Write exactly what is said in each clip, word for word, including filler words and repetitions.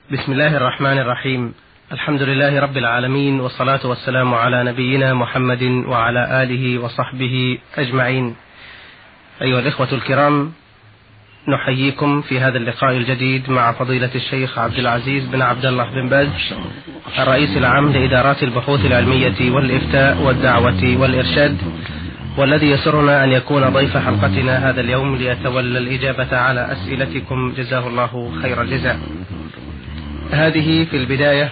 بسم الله الرحمن الرحيم. الحمد لله رب العالمين، والصلاة والسلام على نبينا محمد وعلى آله وصحبه أجمعين. أيها الإخوة الكرام، نحييكم في هذا اللقاء الجديد مع فضيلة الشيخ عبد العزيز بن عبد الله بن باز، الرئيس العام لإدارات البحوث العلمية والإفتاء والدعوة والإرشاد، والذي يسرنا أن يكون ضيف حلقتنا هذا اليوم ليتولى الإجابة على أسئلتكم، جزاه الله خير الجزاء. هذه في البداية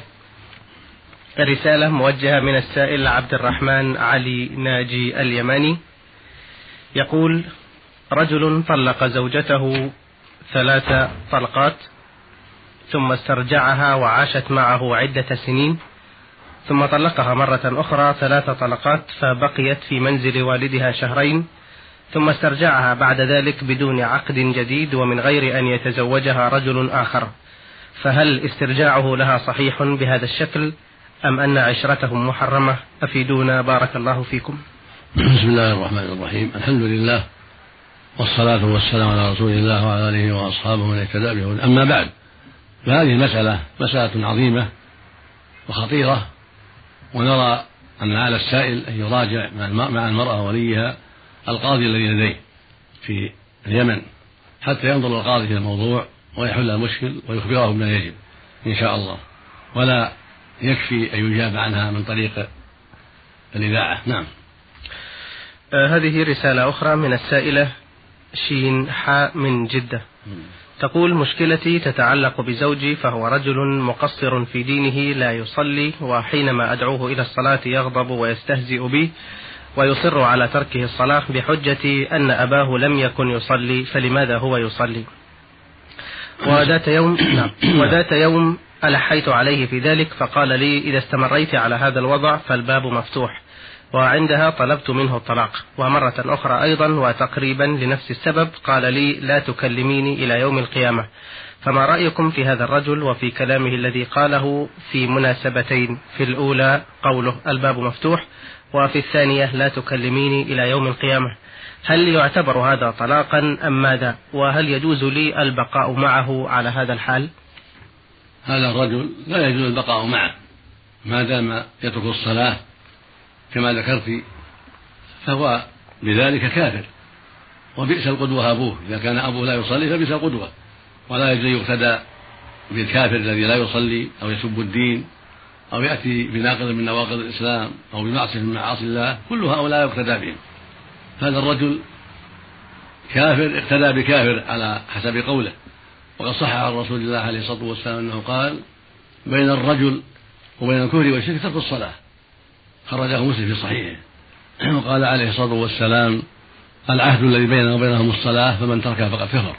رسالة موجهة من السائل عبد الرحمن علي ناجي اليماني، يقول: رجل طلق زوجته ثلاث طلقات ثم استرجعها وعاشت معه عدة سنين، ثم طلقها مرة أخرى ثلاث طلقات فبقيت في منزل والدها شهرين، ثم استرجعها بعد ذلك بدون عقد جديد ومن غير أن يتزوجها رجل آخر، فهل استرجاعه لها صحيح بهذا الشكل أم أن عشرتهم محرمة؟ أفيدونا بارك الله فيكم. بسم الله الرحمن الرحيم. الحمد لله، والصلاة والسلام على رسول الله وعلى آله وأصحابه ومن اهتدى بهداه. أما بعد، فهذه المسألة مسألة عظيمة وخطيرة، ونرى أن على السائل أن يراجع مع المرأة وليها القاضي الذي لديه في اليمن حتى ينظر القاضي في الموضوع ويحل المشكل ويخبره بما يجب إن شاء الله، ولا يكفي أن يجاب عنها من طريق الإذاعة. نعم. آه هذه رسالة أخرى من السائلة شين حاء من جدة، تقول: مشكلتي تتعلق بزوجي، فهو رجل مقصر في دينه لا يصلي، وحينما أدعوه إلى الصلاة يغضب ويستهزئ بي ويصر على تركه الصلاة بحجة أن أباه لم يكن يصلي، فلماذا هو يصلي؟ وذات يوم نعم وذات يوم ألحيت عليه في ذلك، فقال لي: إذا استمريت على هذا الوضع فالباب مفتوح، وعندها طلبت منه الطلاق. ومرة أخرى أيضا وتقريبا لنفس السبب قال لي: لا تكلميني إلى يوم القيامة. فما رأيكم في هذا الرجل وفي كلامه الذي قاله في مناسبتين؟ في الأولى قوله الباب مفتوح، وفي الثانية لا تكلميني إلى يوم القيامة. هل يعتبر هذا طلاقا أم ماذا؟ وهل يجوز لي البقاء معه على هذا الحال؟ هذا الرجل لا يجوز البقاء معه ما دام يترك الصلاة كما ذكرت، فهو بذلك كافر، وبئس القدوة أبوه. إذا كان أبوه لا يصلي فبئس القدوة، ولا يجوز يقتدى بالكافر الذي لا يصلي أو يسب الدين أو يأتي بناقض من نواقض الإسلام أو بمعصية من معاصي الله، كل هؤلاء يقتدى بهم. هذا الرجل كافر اقتدى بكافر على حسب قوله، وقد صح عن رسول الله عليه الصلاة والسلام أنه قال: بين الرجل وبين الكفر والشرك ترك الصلاة، خرجه مسلم في صحيحه. وقال عليه الصلاة والسلام: العهد الذي بيننا وبينهم الصلاة، فمن تركها فقد كفر.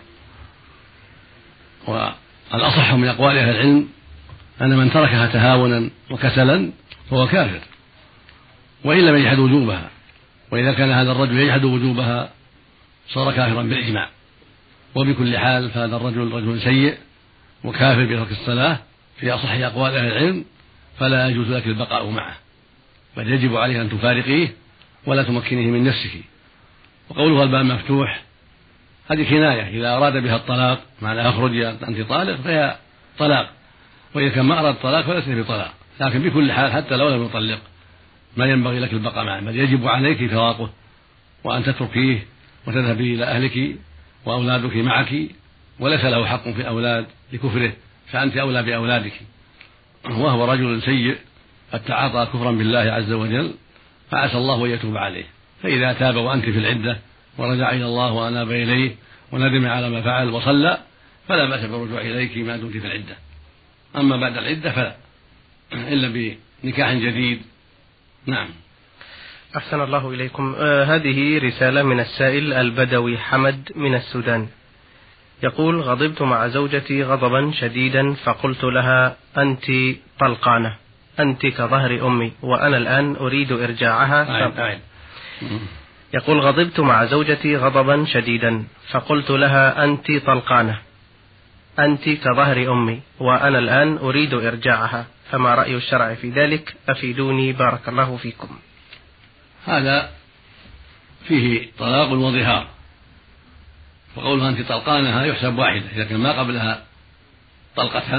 والأصح من أقوال أهل العلم أن من تركها تهاونا وكسلا فهو كافر، وإن لم يجحد وجوبها. وإذا كان هذا الرجل يجحد وجوبها صار كافرا بالإجماع. وبكل حال فهذا الرجل رجل سيء وكافر بترك الصلاة في أصح أقوال أهل العلم، فلا يجوز لك البقاء معه، بل يجب عليه أن تفارقيه ولا تمكنه من نفسه. وقولها الباب مفتوح هذه كناية، إذا أراد بها الطلاق معنى أخرج أنت طالق فهي طلاق، وإذا كان ما أراد الطلاق فليس بطلاق. لكن بكل حال حتى لو لم يطلق ما ينبغي لك البقاء معه، بل يجب عليك فراقه وأن تتركيه وتذهبي إلى أهلك وأولادك معك، وليس له حق في الأولاد لكفره، فأنت أولى بأولادك. وهو رجل سيء قد تعاطى كفرا بالله عز وجل، فعسى الله أن يتوب عليه. فإذا تاب وأنت في العدة ورجع إلى الله وأناب إليه وندم على ما فعل وصلى فلا بأس بالرجوع إليك ما دمت في العدة. أما بعد العدة فلا، إلا بنكاح جديد. نعم. أحسن الله إليكم. آه هذه رسالة من السائل البدوي حمد من السودان، يقول: غضبت مع زوجتي غضبا شديدا، فقلت لها: أنت طلقانة، أنت كظهر أمي، وأنا الآن أريد إرجاعها. ف... عين. يقول: غضبت مع زوجتي غضبا شديدا، فقلت لها: أنت طلقانة، أنت كظهر أمي، وأنا الآن أريد إرجاعها، فما رأي الشرع في ذلك؟ أفيدوني بارك الله فيكم. هذا فيه طلاق وظهار، وقولها أنت طلقانها يحسب واحدة، إذا كان ما قبلها طلقتان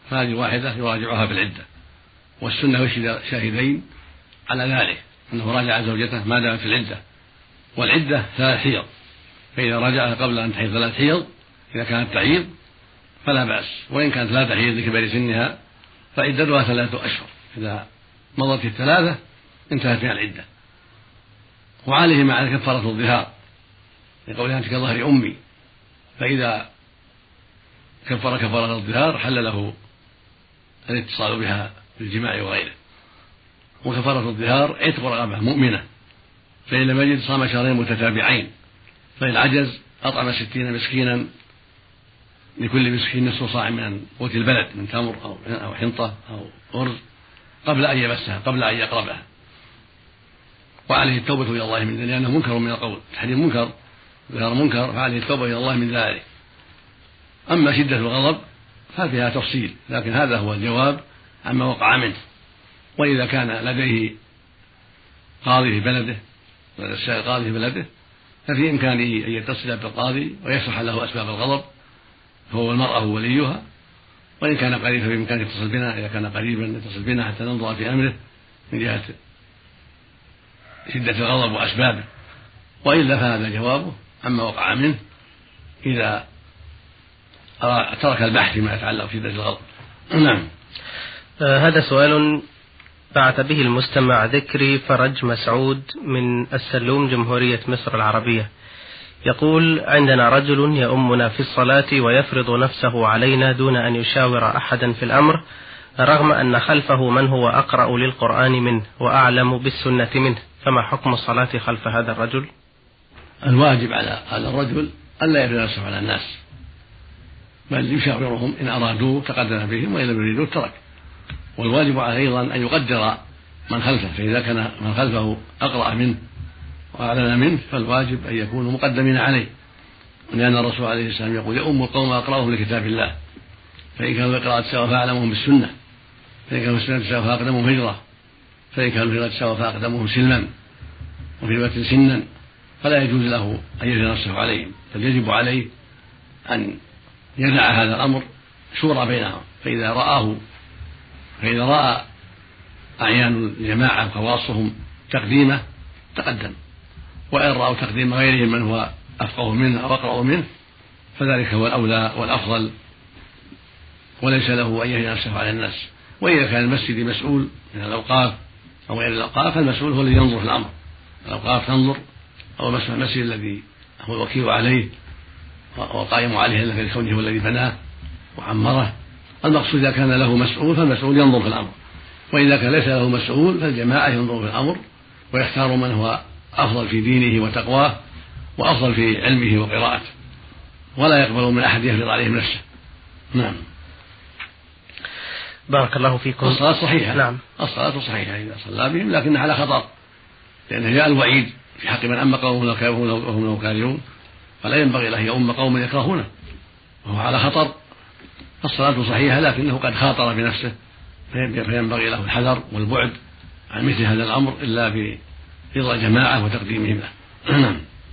فهذه واحدة يراجعها بالعدة، والسنة يشهد شاهدين على ذلك أنه راجع زوجته ما دامت في العدة، والعدة ثلاث حيض، فإذا راجعها قبل أن تحيض ثلاث حيض إذا كانت تعيض فلا بأس، وإن كانت لا تحيض لكبر سنها فعدتها ثلاثة أشهر، إذا مضت الثلاثة انتهت من العدة. وعليه مع كفارة الظهار لقولها أنت كظهر أمي، فإذا كفر كفارة الظهار حل له الاتصال بها بالجماع وغيره. وكفارة الظهار عتق رقبة مؤمنة، فإن لم يجد صام شهرين متتابعين، فإن عجز أطعم ستين مسكينا لكل مسكين نصف صاع من قوت البلد من تمر أو حنطة أو أرز قبل أن يمسها قبل أن يقربها. وعليه التوبة إلى الله من ذلك، لأنه منكر من القول، تحريم منكر ظهر منكر، فعليه التوبة إلى الله من ذلك. أما شدة الغضب ففيها تفصيل، لكن هذا هو الجواب عما وقع منه. وإذا كان لديه قاضي في بلده ولدى قاضي في بلده ففي إمكانه أن يتصل بالقاضي ويشرح له أسباب الغضب، هو المرأة وليها، وإن كان قريبا بإمكانه يتصل بنا، إذا كان قريبا يتصل بنا حتى ننظر في أمره من جهة شدة الغضب وأسبابه، وإلا فهذا جوابه عما وقع منه إذا ترك البحث فيما يتعلق بشدة الغضب. نعم. آه هذا سؤال بعث به المستمع ذكري فرج مسعود من السلوم جمهورية مصر العربية، يقول: عندنا رجل يؤمنا في الصلاة ويفرض نفسه علينا دون أن يشاور أحدا في الأمر، رغم أن خلفه من هو أقرأ للقرآن منه وأعلم بالسنة منه، فما حكم الصلاة خلف هذا الرجل؟ الواجب على هذا الرجل ألا يفرض نفسه على الناس، بل يشاورهم إن أرادوه تقدم بهم وإن لم يريدوه ترك. والواجب عليه أيضا أن يقدر من خلفه، فإذا كان من خلفه أقرأ منه وأعلم منه فالواجب أن يكونوا مقدمين عليه، لأن الرسول عليه السلام يقول: يؤم القوم أقرأهم لكتاب الله، فإن كانوا القراءة سوا فأعلمهم بالسنة، فإن كانوا السنة سوا فأقدمهم هجرة، فإن كانوا الهجرة سوا فأقدمهم سلما، وفي رواية سنا، فلا يجوز له أن يجري نفسه عليهم، بل يجب عليه أن يدع هذا الأمر شورى بينهم، فإذا رآه فإذا رأى أعيان الجماعة وخواصهم تقديمه تقدم، وإن رأوا تقديم غيرهم من هو أفقه منه أو أقرأ منه فذلك هو الأولى والأفضل، وليس له أن يهدي نفسه على الناس. وإذا كان المسجد مسؤول من الأوقاف أو غير الأوقاف فالمسؤول هو الذي ينظر في الأمر، الأوقاف تنظر، أو المسجد الذي هو الوكيل عليه والقائم عليه لكونه هو الذي بناه وعمره. المقصود إذا كان له مسؤول فالمسؤول ينظر في الأمر، وإذا كان ليس له مسؤول فالجماعة ينظر في الأمر ويختار من هو أفضل في دينه وتقواه وأفضل في علمه وقراءته، ولا يقبل من أحد يفرض عليهم نفسه. نعم. بارك الله فيكم. الصلاة صحيحة. نعم. الصلاة صحيحة إذا صلى بهم، لكن على خطر، لأن جاء الوعيد في حق من أم قوم وهم له كارهون، فلا ينبغي له يؤم قوم يكرهونه وهو على خطر. الصلاة صحيحة لكنه قد خاطر بنفسه، فينبغي له الحذر والبعد عن مثل هذا الأمر إلا برضا الجماعة وتقديمهم له.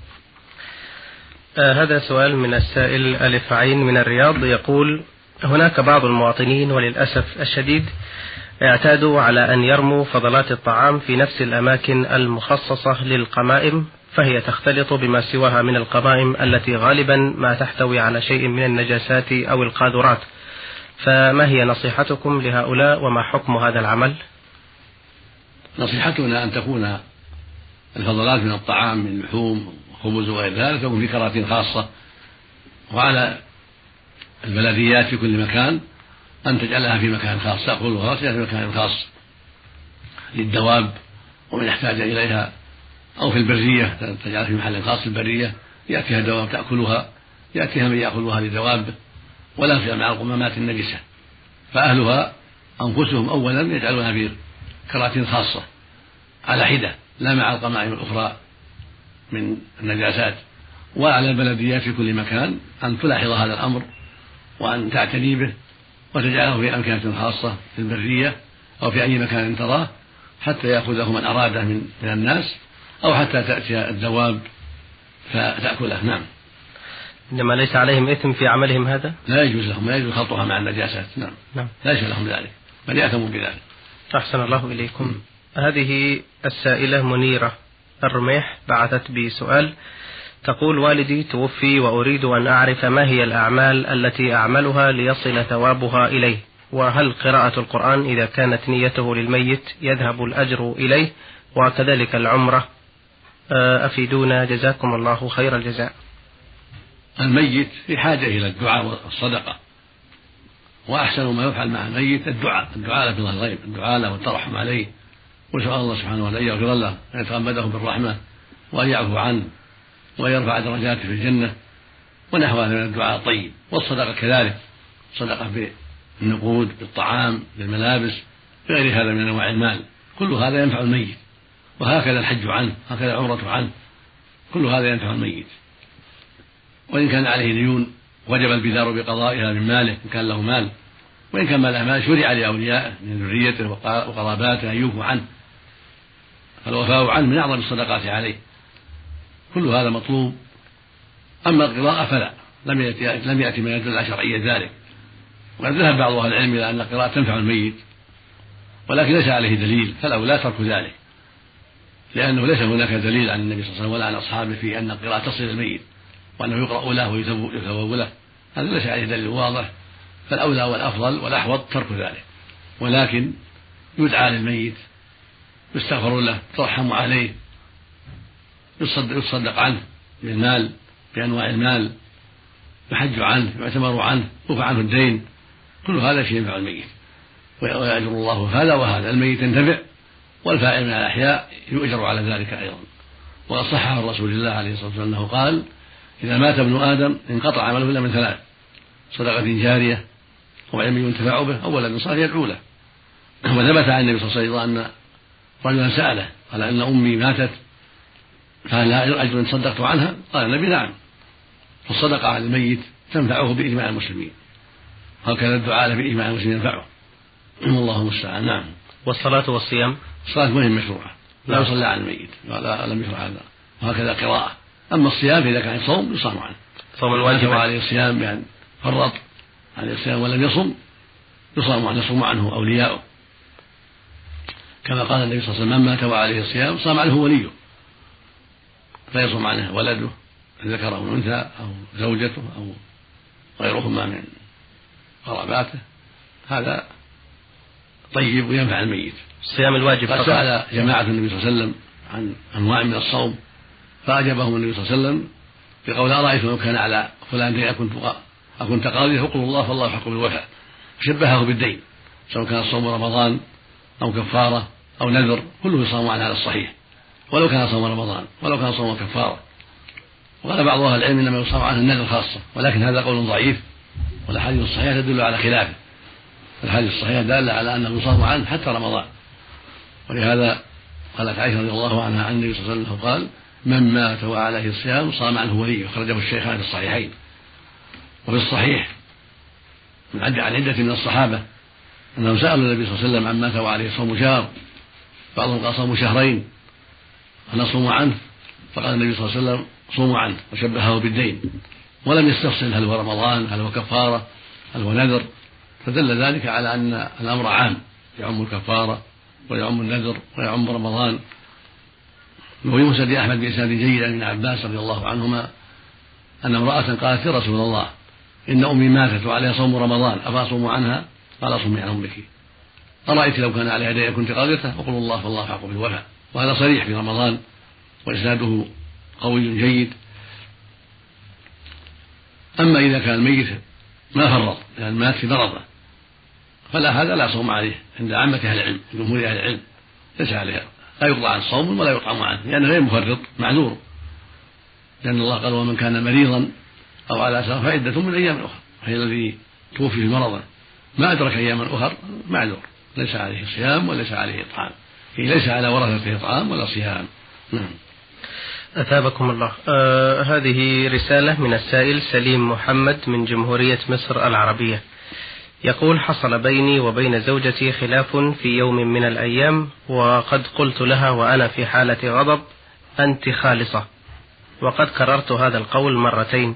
آه هذا سؤال من السائل ألف عين من الرياض، يقول: هناك بعض المواطنين وللأسف الشديد اعتادوا على أن يرموا فضلات الطعام في نفس الأماكن المخصصة للقمائم، فهي تختلط بما سواها من القمائم التي غالبا ما تحتوي على شيء من النجاسات أو القاذورات، فما هي نصيحتكم لهؤلاء وما حكم هذا العمل؟ نصيحتنا أن تكون الفضلات من الطعام من لحوم وخبز وغير ذلك تكون في كراتين خاصة، وعلى البلديات في كل مكان أن تجعلها في مكان خاص، تأكلها في مكان خاص للدواب ومن يحتاج إليها، أو في البرية تجعلها في محل خاص في البرية يأتيها دواب تأكلها، يأتيها من يأكلها لدواب، ولا فيها مع القمامات النجسة، فأهلها أنفسهم أولا يجعلونها في كراتين خاصة على حدة لا مع القمائم الأخرى من النجاسات. وعلى البلديات في كل مكان أن تلاحظ هذا الأمر وأن تعتني به وتجعله في أمكنة خاصة في البرية أو في أي مكان تراه حتى يأخذه من أراده من, من الناس، أو حتى تأتي الدواب فتأكله. نعم. إنما ليس عليهم إثم في عملهم هذا؟ لا يجوز لهم، لا يجوز خلطها مع النجاسات. نعم. نعم. ليس لهم ذلك، بل يأثموا بذلك. أحسن الله إليكم. م. هذه السائلة منيرة الرميح بعثت بسؤال، تقول: والدي توفي وأريد أن أعرف ما هي الأعمال التي أعملها ليصل ثوابها إليه، وهل قراءة القرآن إذا كانت نيته للميت يذهب الأجر إليه، وكذلك العمرة، أفيدونا جزاكم الله خير الجزاء. الميت في حاجة إلى الدعاء والصدقة، وأحسن ما يفعل مع الميت الدعاء، الدعاء له بظهر الغيب، الدعاء له والترحم عليه، وسأل الله سبحانه وتعالى أن يغفر له وأن يتغمده بالرحمة وأن يعفو عنه وأن يرفع درجاته في الجنة ونحو هذا من الدعاء الطيب. والصدقة كذلك، صدقة بالنقود، بالطعام، بالملابس، بغير هذا من أنواع المال، كل هذا ينفع الميت. وهكذا الحج عنه، هكذا العمرة عنه، كل هذا ينفع الميت. وإن كان عليه ديون وجب البذار بقضائها من ماله إن كان له مال، وإن كان ما له مال شرع لأوليائه من ذريته وقراباته أن يوفوا عنه، فالوفاء عنه من أعظم الصدقات عليه. كل هذا مطلوب. أما القراءة فلا، لم يأتي لم يأتي ما يدل على شرعية ذلك. وقد ذهب بعض أهل العلم إلى أن القراءة تنفع الميت، ولكن ليس عليه دليل، فالأولى ترك ذلك، لأنه ليس هناك دليل عن النبي صلى الله عليه وسلم ولا عن أصحابه في أن القراءة تصل الميت وأنه يقرأ له ويثوب له، هذا ليس عليه دليل واضح. فالأولى والأفضل والأحوط ترك ذلك، ولكن يدعى للميت، يستغفر له، ترحم عليه، يصدق, يصدق عنه بالمال بأنواع المال، يحج عنه، يعتمر عنه، يوفى عنه الدين، كل هذا شيء ينفع الميت ويأجر الله هذا وهذا. الميت ينتفع والفاعل من الأحياء يؤجر على ذلك أيضا. وقد صح عن رسول الله عليه الصلاة والسلام أنه قال: إذا مات ابن آدم انقطع عمله إلا من ثلاث: صدقة جارية أو علم ينتفع به أو ولد صالح يدعو له. وثبت عن النبي صلى الله عليه وسلم أن رجلا سأله قال: إن أمي ماتت فهل لها أجر إن صدقت عنها؟ قال النبي: نعم. فالصدقة على الميت تنفعه بإجماع المسلمين، هكذا الدعاء بإجماع المسلمين ينفعه، والله المستعان. نعم. والصلاة والصيام؟ الصلاة مهم مشروعة، لا يصلى على الميت، لا لم يشرع هذا، وهكذا قراءة. أما الصيام فإذا كان صوم يصام عنه، صوم الواجب عليه الصيام يعني فرط عليه الصيام ولم يصم يصام عنه، يصوم عنه أولياؤه، كما قال النبي صلى الله عليه وسلم: من مات وعليه الصيام صام عنه وليه، فيصوم عنه ولده ذكر أو أنثى أو زوجته أو غيرهما من قراباته، هذا طيب وينفع الميت. الصيام الواجب قد سأل جماعة النبي صلى الله عليه وسلم عن أنواع من الصوم فأجابهم النبي صلى الله عليه وسلم بقول: أرأيتم لو كان على فلان دين أكنت قاضيه فقل الله فالله يحق بالوفاء. شبهه بالدين، سواء كان صوم رمضان أو كفارة أو نذر، كله يصام عن هذا الصحيح، ولو كان صوم رمضان ولو كان صوم كفارة. وقال بعض أهل العلم إنما يصام عنه النذر خاصة، ولكن هذا قول ضعيف، والأحاديث الصحيحة تدل على خلافه. الحديث الصحيح دال على أنه يصام عنه حتى رمضان، ولهذا قالت عائشة رضي الله عنها عن النبي صلى الله عليه وسلم قال: من مات وعليه الصيام صام عنه وليه، أخرجه الشيخان في الصحيحين. وفي الصحيح من عن عدة من الصحابة أنهم سألوا النبي صلى الله عليه وسلم عن مات وعليه صوم شهر، بعضهم قال صوم شهرين فنصوم عنه، فقال النبي صلى الله عليه وسلم: صوموا عنه، وشبهه بالدين، ولم يستفصل هل هو رمضان هل هو كفارة هل هو نذر، فدل ذلك على أن الأمر عام، يعم الكفارة ويعم النذر ويعم رمضان. وفي مسند أحمد بإسناد جيد عن ابن عباس رضي الله عنهما أن امرأة قالت: يا رسول الله إن أمي ماتت وعليها صوم رمضان أفأصوم عنها؟ قال: صومي عن أمك. أرأيت لو كان عليها دين كنت قاضيته؟ وقل الله فالله يحق بالوفاء. وهذا صريح في رمضان وإسناده قوي جيد. أما إذا كان الميت ما فرط يعني مات في مرضه فلا، هذا لا صوم عليه عند عامة أهل العلم، جمهور أهل العلم ليس عليها، لا يقضى عن صوم ولا يطعم عنه، لأنه غير مفرط معذور، لأن الله قال: ومن كان مريضا أو على سفر فعدة من أيام أخرى. هي الذي توفي في مرضه ما أدرك أياما أخر معذور، ليس عليه صيام وليس عليه إطعام، ليس على ورثته إطعام ولا صيام. نعم. أثابكم الله. آه هذه رسالة من السائل سليم محمد من جمهورية مصر العربية، يقول: حصل بيني وبين زوجتي خلاف في يوم من الأيام، وقد قلت لها وأنا في حالة غضب: أنت خالصة، وقد كررت هذا القول مرتين،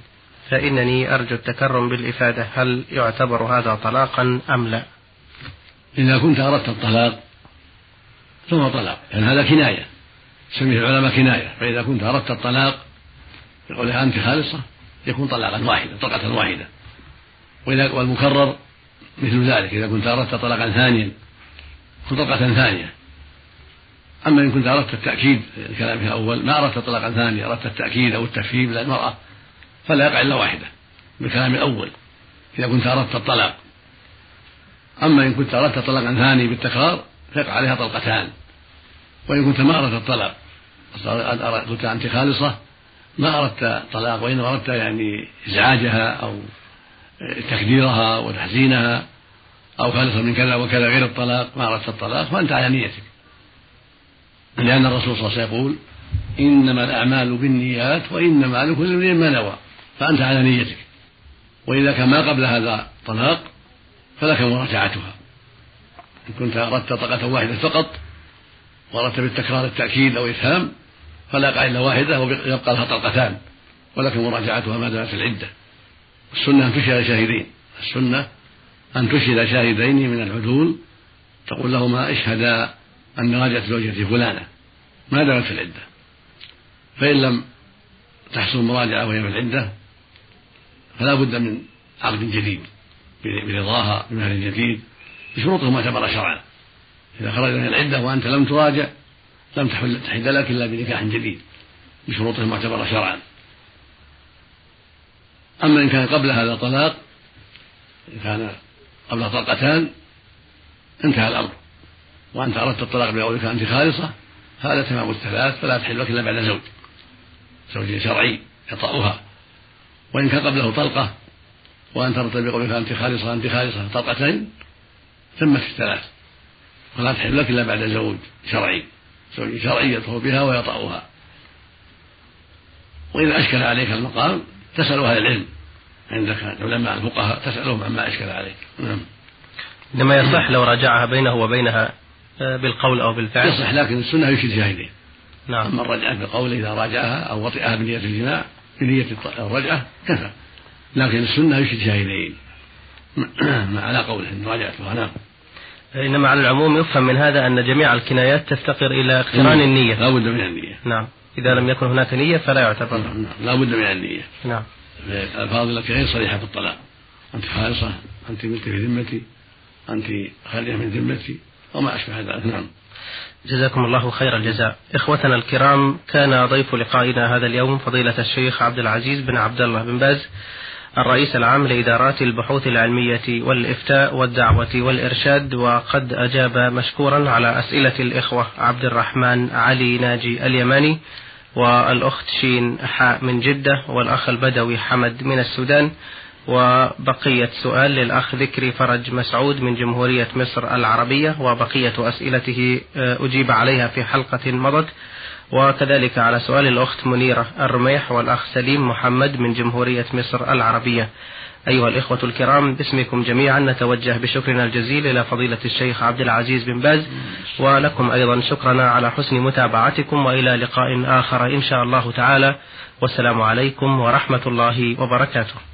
فإنني أرجو التكرم بالإفادة، هل يعتبر هذا طلاقا أم لا؟ إذا كنت أردت الطلاق فهو طلاق، لأن يعني هذا كناية، سميه العلماء كناية. فإذا كنت أردت الطلاق يقولها أنت خالصة يكون طلاقا واحدا، طلقة واحدة. والمكرر مثل ذلك، إذا كنت أردت طلاقا ثانيا يكون طلقة ثانية. أما إن كنت أردت التأكيد الكلام الأول، ما أردت طلاقا ثانية، أردت التأكيد أو التفهيم للمرأة، فلا يقع إلا واحدة بالكلام الأول إذا كنت أردت الطلاق. أما إن كنت أردت طلاقا ثاني بالتكرار فيقع عليها طلقتان. وإن كنت ما أردت الطلاق، قلت أنت خالصة ما أردت طلاق، وإن أردت يعني إزعاجها أو تكديرها وتحزينها أو خالصة من كذا وكذا غير الطلاق، ما أردت الطلاق، فأنت على نيتك، لأن الرسول صلى الله عليه وسلم يقول إنما الأعمال بالنيات وإنما لكل امرئ ما نوى، فأنت على نيتك. وإذا كان ما قبل هذا طلاق فلك مراجعتها. إن كنت أردت طلقة واحدة فقط وأردت بالتكرار التأكيد أو إفهام فلا يقع إلا واحدة ويبقى لها طلقتان، ولك مراجعتها ما دامت العدة. السنة أن تشهد شاهدين، السنة أن تشهد شاهدين من العدول تقول لهما اشهدا أن راجعت زوجتي فلانة ما دامت في العدة. فإن لم تحصل مراجعة وهي في العدة فلا بد من عقد جديد برضاها بمهر جديد بشروطه معتبرة شرعا. إذا خرج من العدة وأنت لم تراجع لم تحل لك إلا بنكاح جديد بشروطه معتبرة شرعا. أما إن كان قبل هذا طلاق، إن كان قبل طلقتان انتهى الأمر وأنت أردت الطلاق بقولك أنت خالصة، هذا تمام الثلاث، فلا تحل لك إلا بعد زوج زوج شرعي يطأها. وإن كان قبله طلقة وأنت أردت بقولك أنت خالصة أنت خالصة طلقتين تمت الثلاث، فلا تحل لك إلا بعد زوج شرعي زوج شرعي يطهر بها ويطأها. وإذا أشكل عليك المقام تسأل أهل العلم، عندك علماء الفقهاء تسألهم عما أشكل عليك. نعم. لما يصح لو راجعها بينه وبينها بالقول أو بالفعل يصح، لكن السنة يشهد شاهدين. نعم. أما الرجعة بالقول إذا راجعها أو وطئها بنية الجماع بنية الرجعة كفى، لكن السنة يشهد شاهدين على قوله إن راجعتها. نعم. إنما على العموم يفهم من هذا أن جميع الكنايات تفتقر إلى اقتران النية. لا بد من النية. نعم. إذا لم يكن هناك نية فلا يعتبر. نعم. لا بد من النية. نعم. الألفاظ التي غير صريحة في الطلاق، أنت خالصة، أنت ملك في ذمتي، أنت خالية من ذمتي وما أشبه ذلك. نعم. جزاكم الله خير الجزاء. إخوتنا الكرام، كان ضيف لقائنا هذا اليوم فضيلة الشيخ عبد العزيز بن عبد الله بن باز، الرئيس العام لإدارات البحوث العلمية والإفتاء والدعوة والإرشاد، وقد أجاب مشكورا على أسئلة الإخوة عبد الرحمن علي ناجي اليماني والأخت شين حاء من جدة والأخ البدوي حمد من السودان، وبقية سؤال للأخ ذكري فرج مسعود من جمهورية مصر العربية، وبقية أسئلته أجيب عليها في حلقة مضت، وكذلك على سؤال الأخت منيرة الرميح والأخ سليم محمد من جمهورية مصر العربية. أيها الإخوة الكرام، باسمكم جميعا نتوجه بشكرنا الجزيل إلى فضيلة الشيخ عبد العزيز بن باز، ولكم أيضا شكرنا على حسن متابعتكم، وإلى لقاء آخر إن شاء الله تعالى، والسلام عليكم ورحمة الله وبركاته.